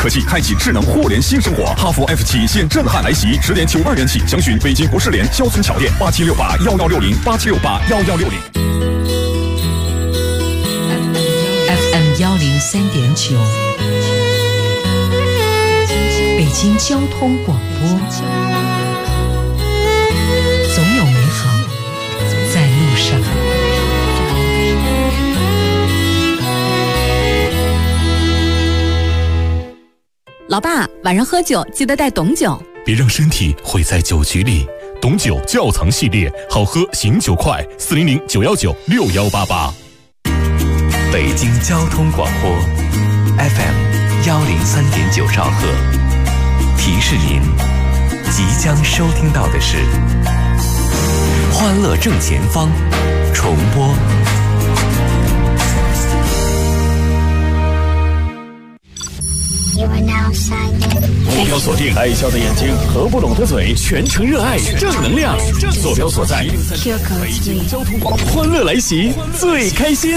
科技开启智能互联新生活。哈弗 F7现震撼来袭，10点92元起，详询北京国士联肖村桥店8768116087681160。 FM 103.9，北京交通广播，总有美好在路上。 老爸，晚上喝酒记得带董酒， 别让身体毁在酒局里。董酒窖藏系列，好喝醒酒快，400-919-6188。 北京交通广播 FM 103.9兆赫，提示您即将收听到的是《欢乐正前方》重播。 坐标锁定爱笑的眼睛和不拢的嘴，全程热爱正能量。坐标所在北京交通广播，欢乐来袭，最开心。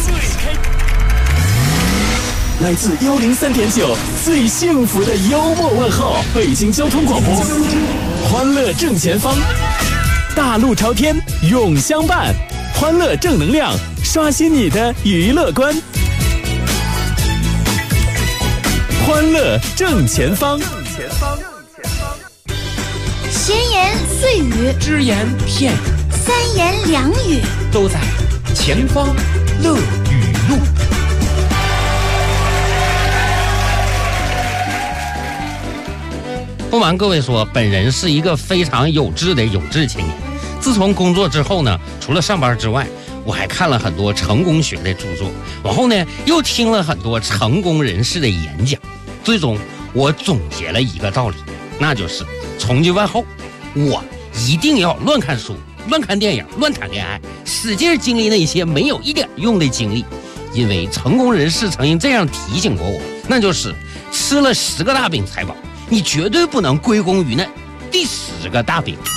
来自103.9最幸福的幽默问候，北京交通广播，欢乐正前方，大路朝天永相伴，欢乐正能量，刷新你的娱乐观。欢乐正前方， 闲言碎语， 只言片语， 三言两语， 都在前方乐语录。不瞒各位说，本人是一个非常有志的有志青年。自从工作之后呢，除了上班之外，我还看了很多成功学的著作，往后呢又听了很多成功人士的演讲。最终我总结了一个道理，那就是从今往后我一定要乱看书、乱看电影、乱谈恋爱，使劲经历那些没有一点用的经历。因为成功人士曾经这样提醒过我，那就是吃了10个大饼才饱，你绝对不能归功于那第10个大饼。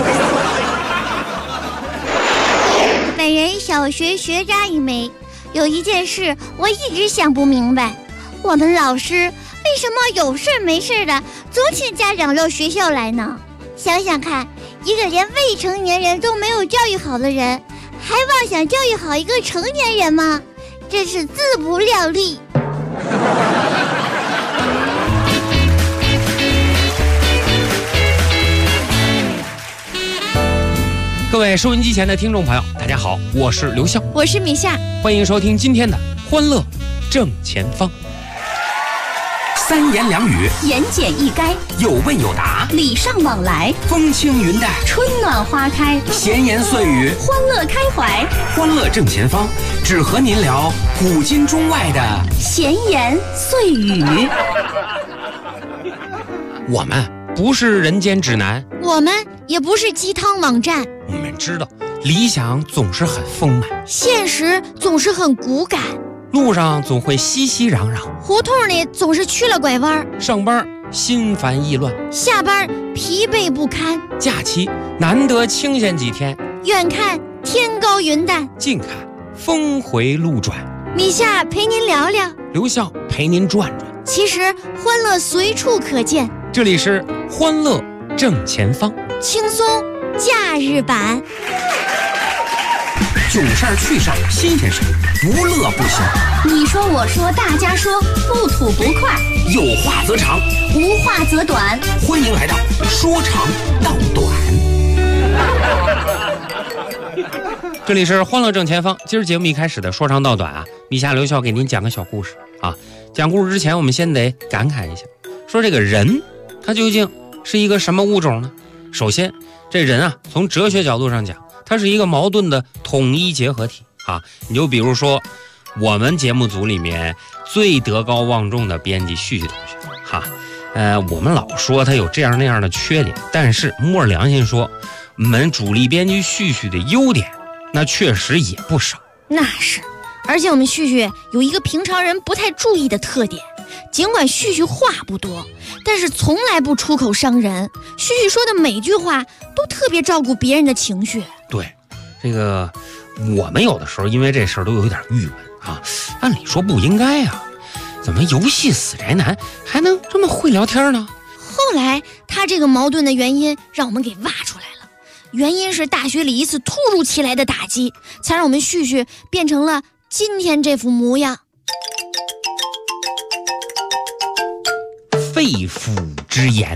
本人小学学渣一枚，有一件事我一直想不明白，我们老师为什么有事没事的总请家长到学校来呢？想想看，一个连未成年人都没有教育好的人，还妄想教育好一个成年人吗？真是自不量力。 各位收音机前的听众朋友，大家好，我是刘笑， 我是米夏， 欢迎收听今天的欢乐正前方。三言两语， 言简意赅， 有问有答， 礼尚往来， 风轻云淡， 春暖花开， 闲言碎语， 欢乐开怀。 欢乐正前方，只和您聊古今中外的闲言碎语。 我们不是人间指南， 我们也不是鸡汤网站， 我们知道理想总是很丰满， 现实总是很骨感， 路上总会熙熙攘攘， 胡同里总是去了拐弯， 上班心烦意乱， 下班疲惫不堪， 假期难得清闲几天， 远看天高云淡， 近看峰回路转。 米夏陪您聊聊， 刘笑陪您转转。 其实欢乐随处可见， 这里是欢乐正前方， 轻松假日版。 囧事儿趣事儿新鲜事儿，不乐不行。 你说我说大家说，不吐不快， 有话则长， 无话则短。 欢迎来到说长道短。这里是欢乐正前方，今儿节目一开始的说长道短啊，米夏刘笑给您讲个小故事啊。讲故事之前，我们先得感慨一下，说这个人他究竟是一个什么物种呢？首先，这人啊，从哲学角度上讲，它是一个矛盾的统一结合体啊。你就比如说，我们节目组里面最德高望重的编辑旭旭同学哈，我们老说他有这样那样的缺点，但是摸着良心说，我们主力编辑旭旭的优点，那确实也不少。 那是。而且我们旭旭有一个平常人不太注意的特点，尽管旭旭话不多，但是从来不出口伤人。旭旭说的每句话都特别照顾别人的情绪。 对，这个我们有的时候因为这事儿都有点郁闷啊，按理说不应该啊。 怎么游戏死宅男还能这么会聊天呢？ 后来他这个矛盾的原因让我们给挖出来了，原因是大学里一次突如其来的打击，才让我们旭旭变成了今天这副模样。 肺腑之言。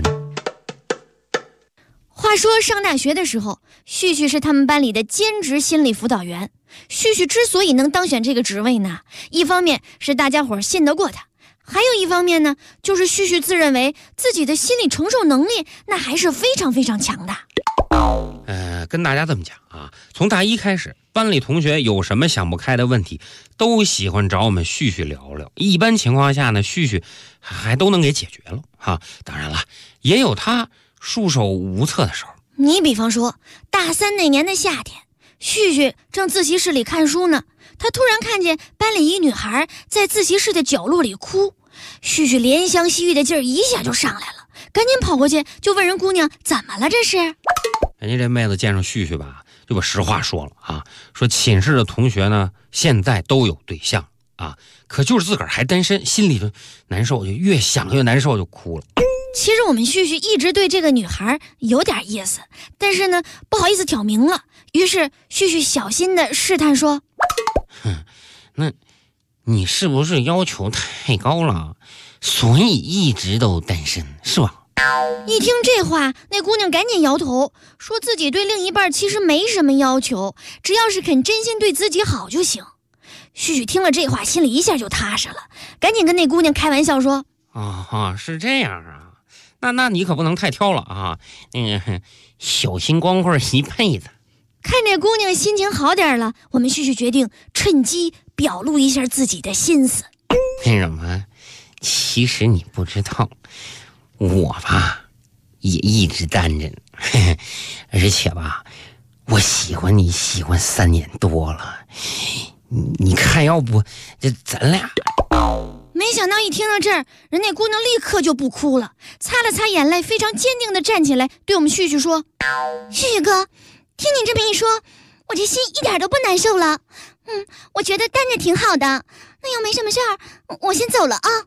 话说上大学的时候，旭旭是他们班里的兼职心理辅导员。旭旭之所以能当选这个职位呢，一方面是大家伙信得过他，还有一方面呢，就是旭旭自认为自己的心理承受能力那还是非常非常强的。 跟大家这么讲啊，从大一开始，班里同学有什么想不开的问题，都喜欢找我们旭旭聊聊。一般情况下呢，旭旭还都能给解决了哈。当然了，也有他束手无策的时候。 你比方说，大三那年的夏天，旭旭正自习室里看书呢，他突然看见班里一女孩在自习室的角落里哭，旭旭怜香惜玉的劲儿一下就上来了，赶紧跑过去就问人姑娘怎么了这是。 人家这妹子见上旭旭吧，就把实话说了啊，说寝室的同学呢现在都有对象啊，可就是自个儿还单身，心里就难受，就越想越难受，就哭了。 其实我们旭旭一直对这个女孩有点意思，但是呢不好意思挑明了，于是旭旭小心的试探说， 那你是不是要求太高了，所以一直都单身是吧？ 一听这话，那姑娘赶紧摇头，说自己对另一半其实没什么要求，只要是肯真心对自己好就行。旭旭听了这话，心里一下就踏实了，赶紧跟那姑娘开玩笑说， 是这样啊，那你可不能太挑了啊，小心光棍一辈子。 看这姑娘心情好点了，我们旭旭决定趁机表露一下自己的心思。 那什么，其实你不知道，我吧也一直单着呢，而且吧我喜欢你喜欢3年多了，你看要不这咱俩。 没想到一听到这儿，人那姑娘立刻就不哭了，擦了擦眼泪，非常坚定地站起来对我们旭旭说，旭旭哥，听你这么一说，我这心一点都不难受了。我觉得单着挺好的，那要没什么事儿，我先走了啊。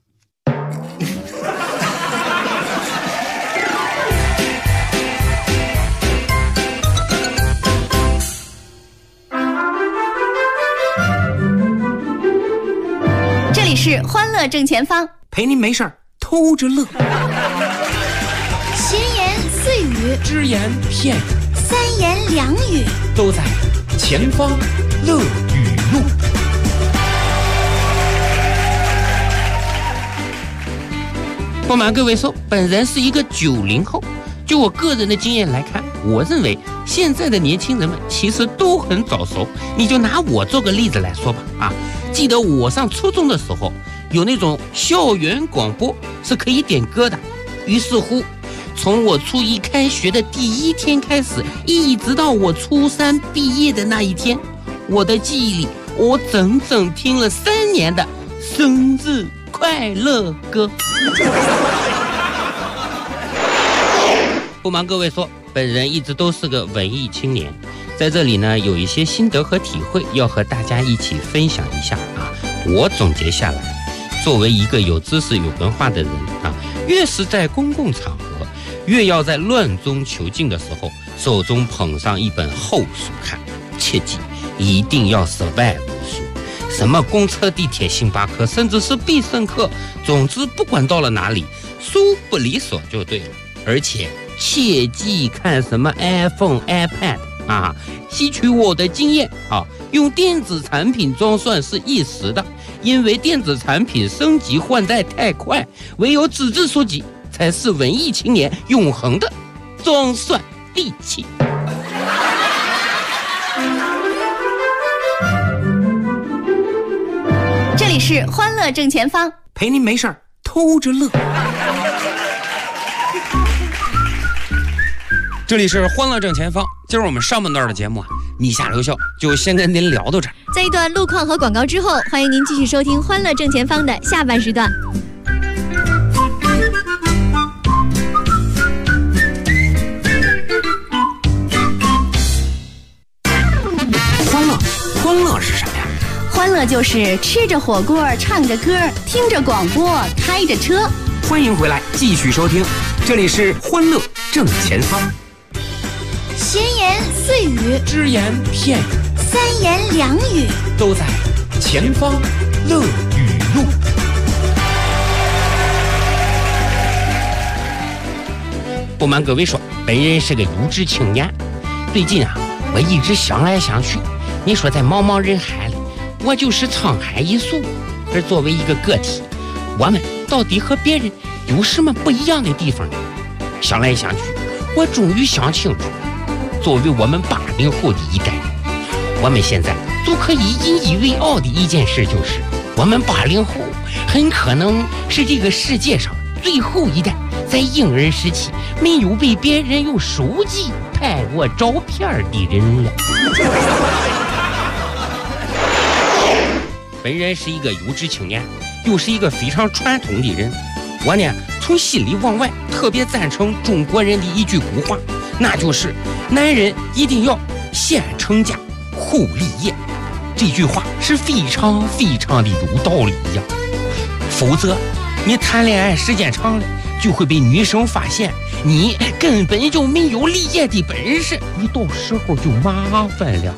这里是欢乐正前方， 陪您没事儿偷着乐， 闲言碎语， 只言片语， 三言两语， 都在前方乐语录。不瞒各位说，本人是一个90后。就我个人的经验来看，我认为现在的年轻人们其实都很早熟。你就拿我做个例子来说吧啊，记得我上初中的时候，有那种校园广播是可以点歌的。于是乎，从我初一开学的第1天开始，一直到我初3毕业的那一天，我的记忆里，我整整听了3年的生日快乐歌。不瞒各位说，本人一直都是个文艺青年，在这里呢有一些心得和体会要和大家一起分享一下啊。我总结下来，作为一个有知识有文化的人啊，越是在公共场合，越要在乱中求静的时候，手中捧上一本厚书看，切记一定要survive书，什么公车、地铁、星巴克，甚至是必胜客，总之不管到了哪里，书不离手就对了。而且切记看什么 iPhone、iPad 啊，吸取我的经验啊，用电子产品装蒜是一时的，因为电子产品升级换代太快，唯有纸质书籍才是文艺青年永恒的装蒜利器。 这里是欢乐正前方， 陪您没事儿偷着乐。这里是欢乐正前方，今儿我们上半段的节目啊，米夏留校就先跟您聊到这儿。 在一段路况和广告之后，欢迎您继续收听欢乐正前方的下半时段。 欢乐是什么呀？ 欢乐就是吃着火锅，唱着歌，听着广播，开着车。 欢迎回来，继续收听，这里是欢乐正前方。 闲言碎语， 只言片语， 三言两语， 都在前方乐语录。不瞒各位说，本人是个有志青年。最近啊，我一直想来想去，你说在茫茫人海里，我就是沧海一粟。而作为一个个体，我们到底和别人有什么不一样的地方呢？想来想去，我终于想清楚，作为我们80后的一代人，我们现在就可以引以为傲的一件事就是，我们80后很可能是这个世界上最后一代在婴儿时期没有被别人用手机拍过照片的人了。本人是一个有志青年，又是一个非常传统的人。我呢，从心里往外特别赞成中国人的一句古话，那就是男人一定要先成家后立业。这句话是非常非常的有道理呀，否则你谈恋爱时间长了，就会被女生发现你根本就没有立业的本事，你到时候就麻烦了。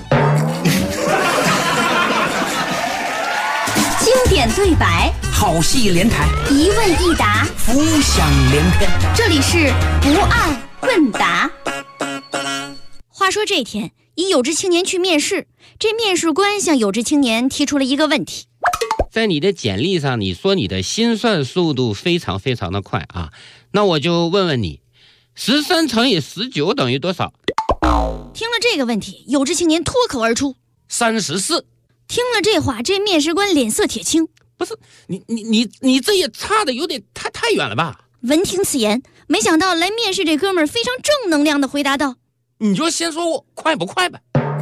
经典对白， 好戏连台， 一问一答， 浮想联翩。 这里是不二问答。 话说这天，一有志青年去面试，这面试官向有志青年提出了一个问题： 在你的简历上，你说你的心算速度非常非常的快啊，那我就问问你，13乘以19等于多少？ 听了这个问题，有志青年脱口而出 ：34。 听了这话，这面试官脸色铁青。 不是你这也差的有点太远了吧？ 闻听此言，没想到来面试这哥们儿非常正能量的回答道： 你就先说我快不快吧。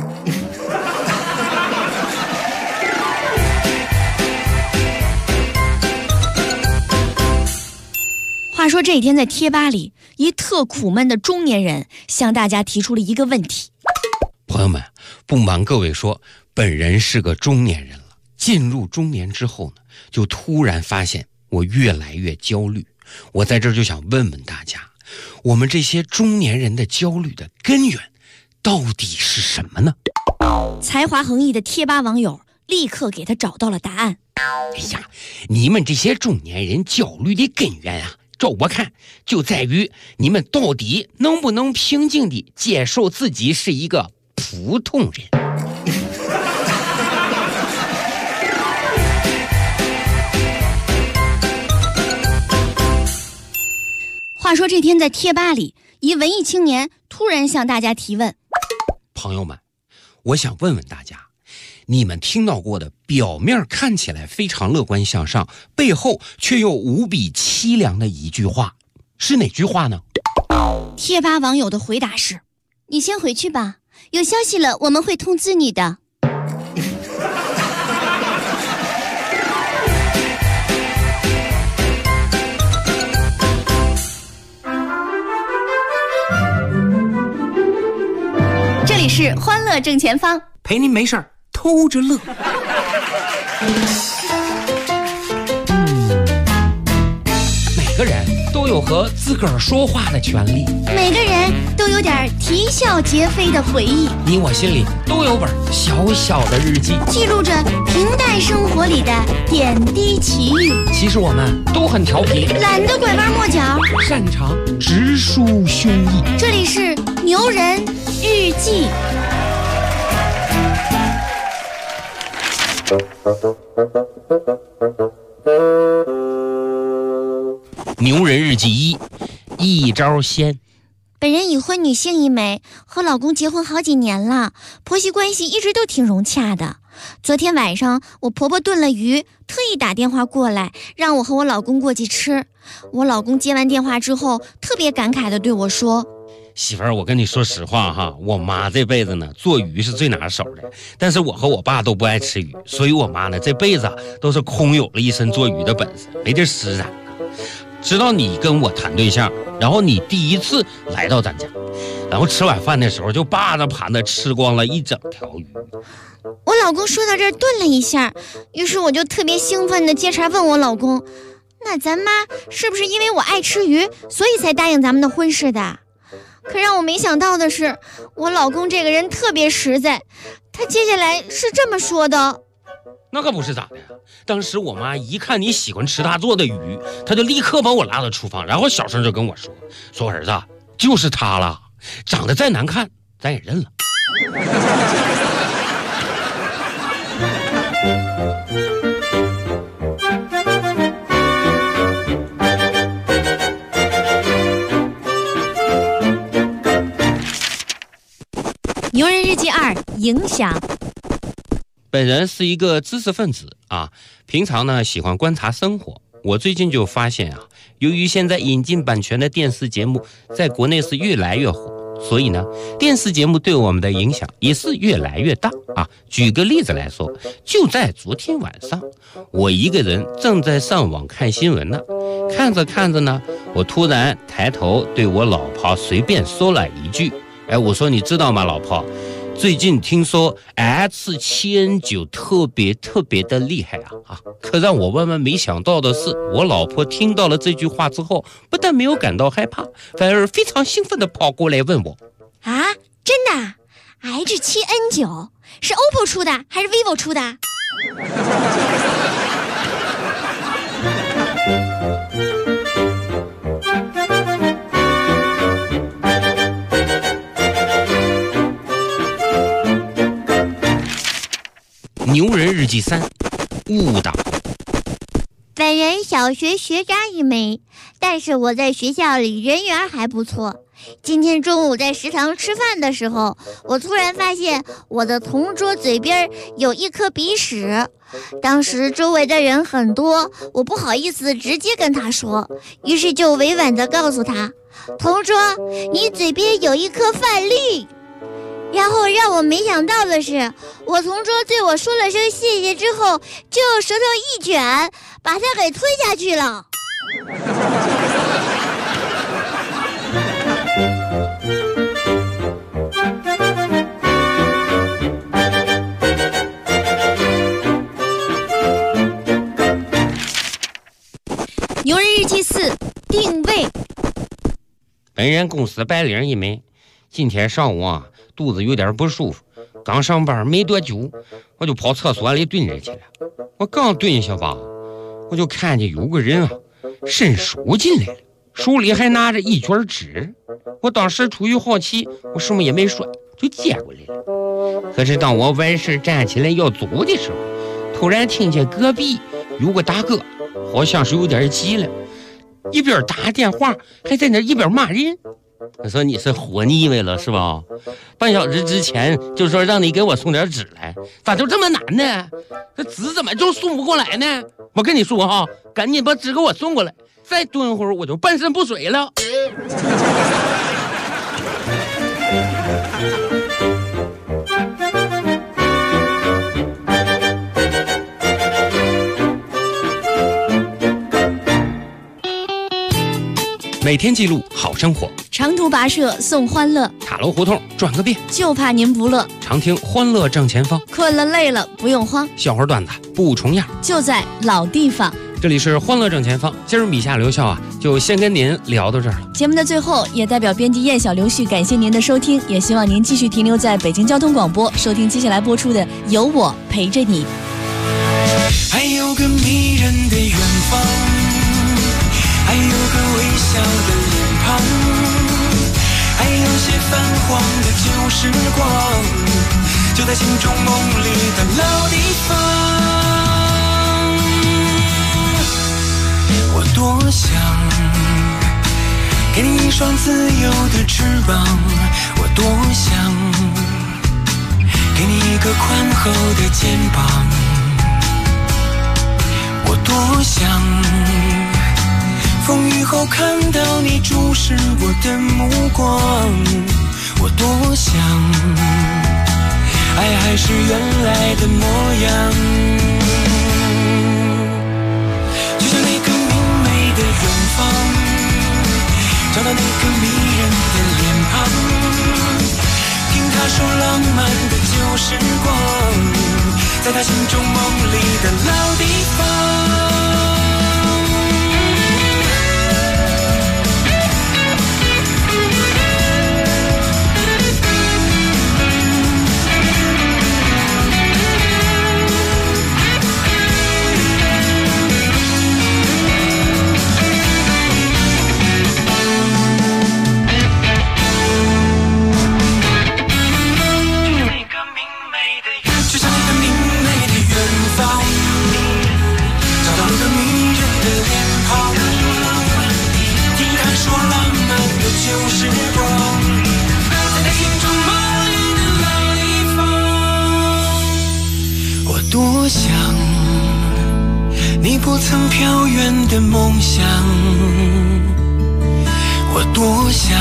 话说这一天在贴吧里，一特苦闷的中年人向大家提出了一个问题： 朋友们，不瞒各位说，本人是个中年人了。进入中年之后呢，就突然发现我越来越焦虑。我在这儿就想问问大家，我们这些中年人的焦虑的根源到底是什么呢？ 才华横溢的贴吧网友立刻给他找到了答案。 哎呀，你们这些中年人焦虑的根源啊，照我看就在于你们到底能不能平静地接受自己是一个普通人。 话说这天在贴吧里，一文艺青年突然向大家提问： 朋友们，我想问问大家，你们听到过的表面看起来非常乐观向上，背后却又无比凄凉的一句话，是哪句话呢？ 贴吧网友的回答是：你先回去吧，有消息了我们会通知你的。 这里是欢乐正前方， 陪您没事儿偷着乐。 每个人都有和自个儿说话的权利， 每个人都有点啼笑皆非的回忆， 你我心里都有本小小的日记， 记录着平淡生活里的点滴奇遇。 其实我们都很调皮， 懒得拐弯抹角， 擅长直抒胸臆。 这里是牛人日记。 牛人日记一招鲜。 本人已婚女性一枚，和老公结婚好几年了，婆媳关系一直都挺融洽的。昨天晚上我婆婆炖了鱼，特意打电话过来让我和我老公过去吃。我老公接完电话之后特别感慨地对我说： 媳妇儿，我跟你说实话哈，我妈这辈子呢做鱼是最拿手的，但是我和我爸都不爱吃鱼，所以我妈呢这辈子都是空有了一身做鱼的本事，没地施展。直到你跟我谈对象， 然后你第一次来到咱家，然后吃晚饭的时候就扒着盘子吃光了一整条鱼。 我老公说到这儿顿了一下，于是我就特别兴奋地接茬问我老公，那咱妈是不是因为我爱吃鱼，所以才答应咱们的婚事的？可让我没想到的是，我老公这个人特别实在，他接下来是这么说的。 那可不是咋的，当时我妈一看你喜欢吃她做的鱼，她就立刻把我拉到厨房，然后小声就跟我说儿子，就是她了，长得再难看咱也认了。 牛人日记2：影响。 本人是一个知识分子啊，平常呢喜欢观察生活。我最近就发现啊，由于现在引进版权的电视节目在国内是越来越火，所以呢，电视节目对我们的影响也是越来越大啊。举个例子来说，就在昨天晚上，我一个人正在上网看新闻呢，看着看着呢，我突然抬头对我老婆随便说了一句：“哎，我说你知道吗，老婆？最近听说 H7N9 特别的厉害啊！可让我万万没想到的是，我老婆听到了这句话之后，不但没有感到害怕，反而非常兴奋地跑过来问我： 啊，真的 ？H7N9 是 OPPO 出的还是 vivo 出的？ 牛人日记3：误导。 本人小学学渣一枚，但是我在学校里人缘还不错。今天中午在食堂吃饭的时候，我突然发现我的同桌嘴边有一颗鼻屎。当时周围的人很多，我不好意思直接跟他说，于是就委婉地告诉他，同桌，你嘴边有一颗饭粒。然后让我没想到的是，我同桌对我说了声谢谢之后，就舌头一卷，把它给吞下去了。 牛人日记4：定位。 本人公司白领一枚，今天上午啊，肚子有点不舒服，刚上班没多久，我就跑厕所里蹲着去了。我刚蹲下吧，我就看见有个人啊伸手进来了，手里还拿着一卷纸。我当时出于好奇，我什么也没说，就接过来了。可是当我完事站起来要走的时候，突然听见隔壁有个大哥，好像是有点急了，一边打电话还在那一边骂人。我说你是活腻歪了是吧？半小时之前就说让你给我送点纸来，咋就这么难呢？这纸怎么就送不过来呢？我跟你说哈，赶紧把纸给我送过来，再蹲会儿我就半身不遂了。每天记录好生活， 长途跋涉送欢乐， 塔楼胡同转个遍， 就怕您不乐。 常听欢乐正前方， 困了累了不用慌， 笑话段子不重样， 就在老地方。 这里是欢乐正前方，今儿米夏刘笑啊，就先跟您聊到这儿了。 节目的最后，也代表编辑燕小刘旭感谢您的收听，也希望您继续停留在北京交通广播，收听接下来播出的《有我陪着你》。 还有个迷人的远方，还有个微笑的脸庞，还有些泛黄的旧时光，就在心中梦里的老地方。我多想给你一双自由的翅膀，我多想给你一个宽厚的肩膀，我多想风雨后看到你注视我的目光，我多想爱还是原来的模样，就像那个明媚的远方，找到那个迷人的脸庞，听他说浪漫的旧时光，在他心中梦里的老地方。多想你不曾飘远的梦想，我多想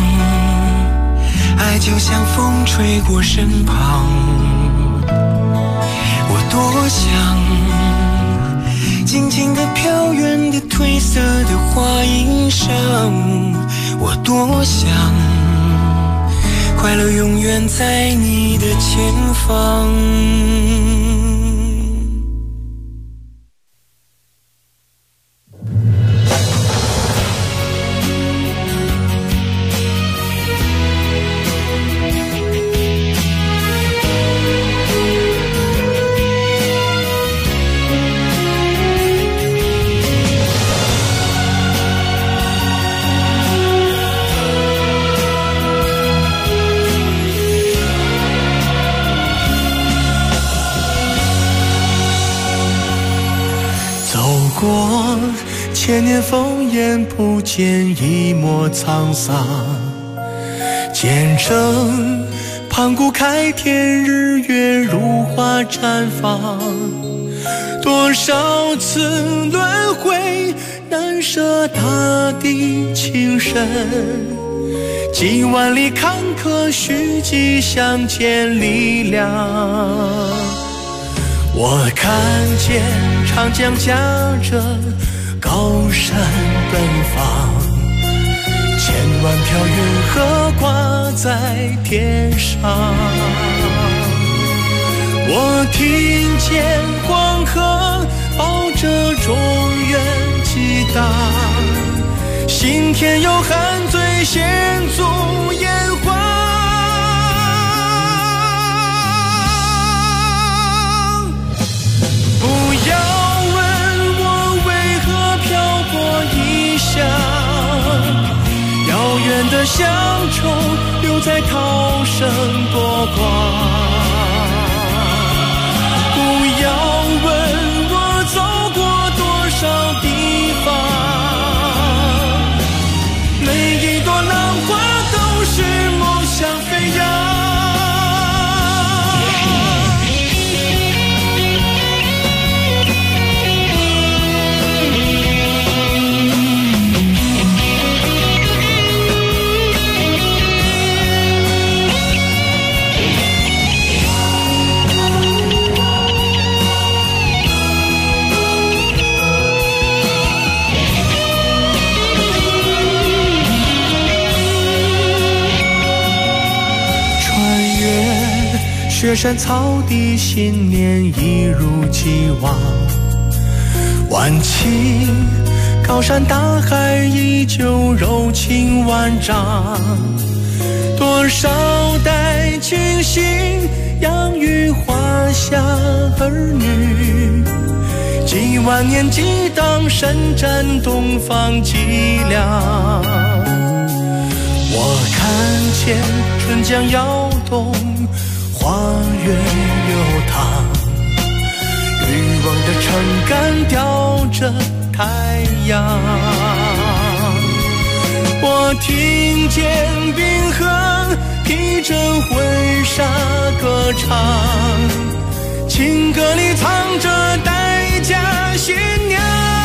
爱就像风吹过身旁，我多想静静地飘远的褪色的花衣裳，我多想快乐永远在你的前方。 过千年烽烟，不见一抹沧桑。见证盘古开天，日月如花绽放。多少次轮回，难舍大地情深。几万里坎坷，虚迹相见力量。我看见长江夹着高山奔放，千万条云河挂在天上。我听见黄河抱着中原激荡，心田有汉醉先祖炎黄。不要问我为何漂泊异乡，遥远的乡愁留在涛声波光。不要问我走过多少地方，每一朵浪花都是梦想飞扬。雪山草地，信念一如既往。万顷高山大海，依旧柔情万丈。多少代清醒，养育华夏儿女。几万年激荡，伸展东方脊梁。我看见春江摇动，花月流淌，渔网的撑杆吊着太阳。我听见冰河披着婚纱歌唱，情歌里藏着待嫁新娘。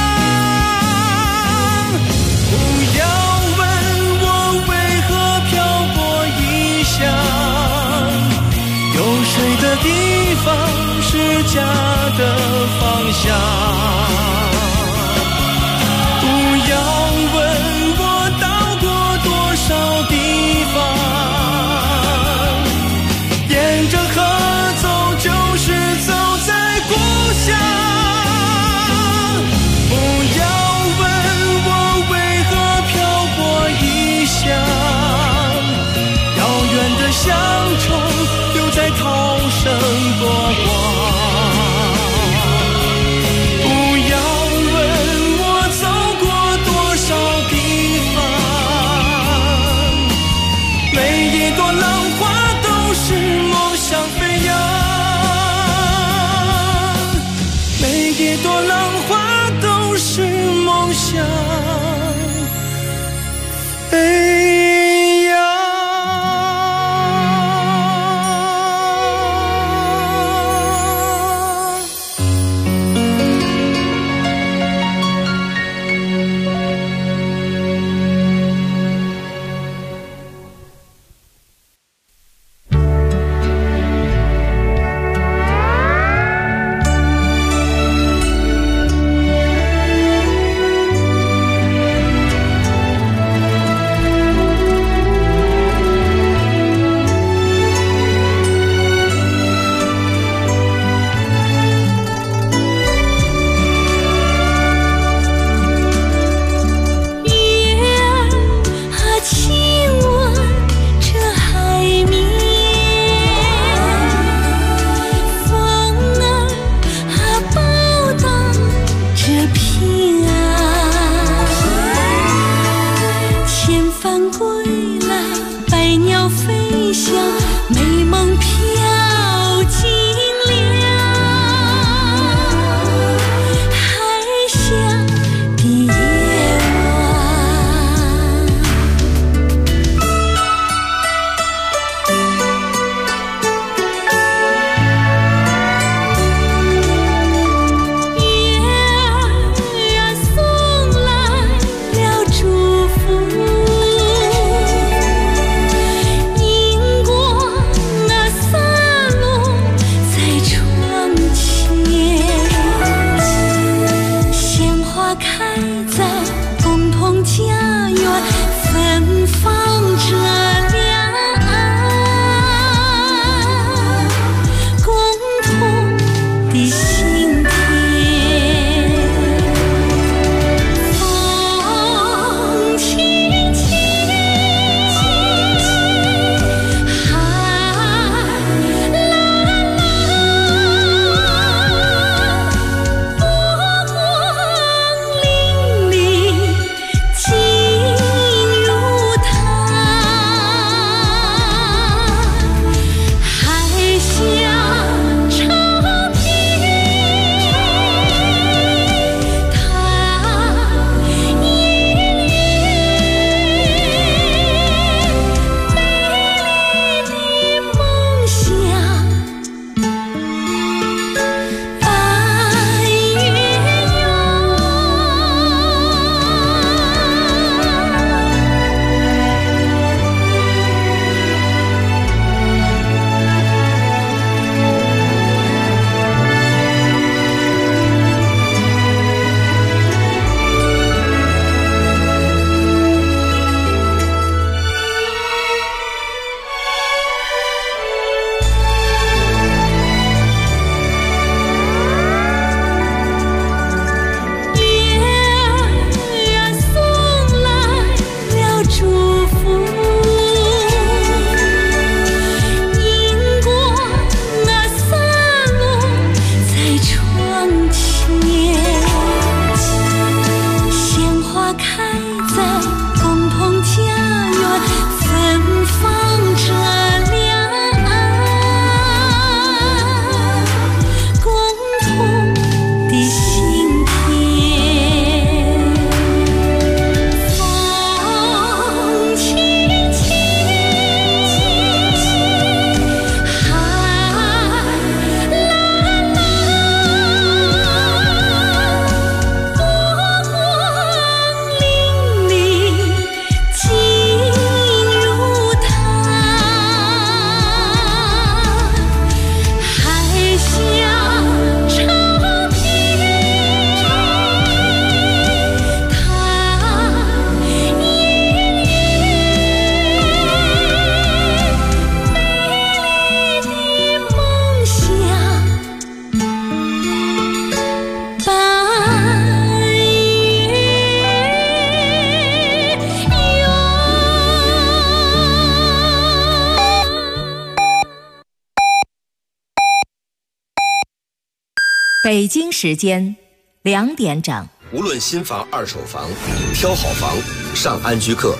不要问我为何漂泊异乡，有水的地方是家的方向。不要问我到过北京时间2点整。 无论新房二手房，挑好房上安居客。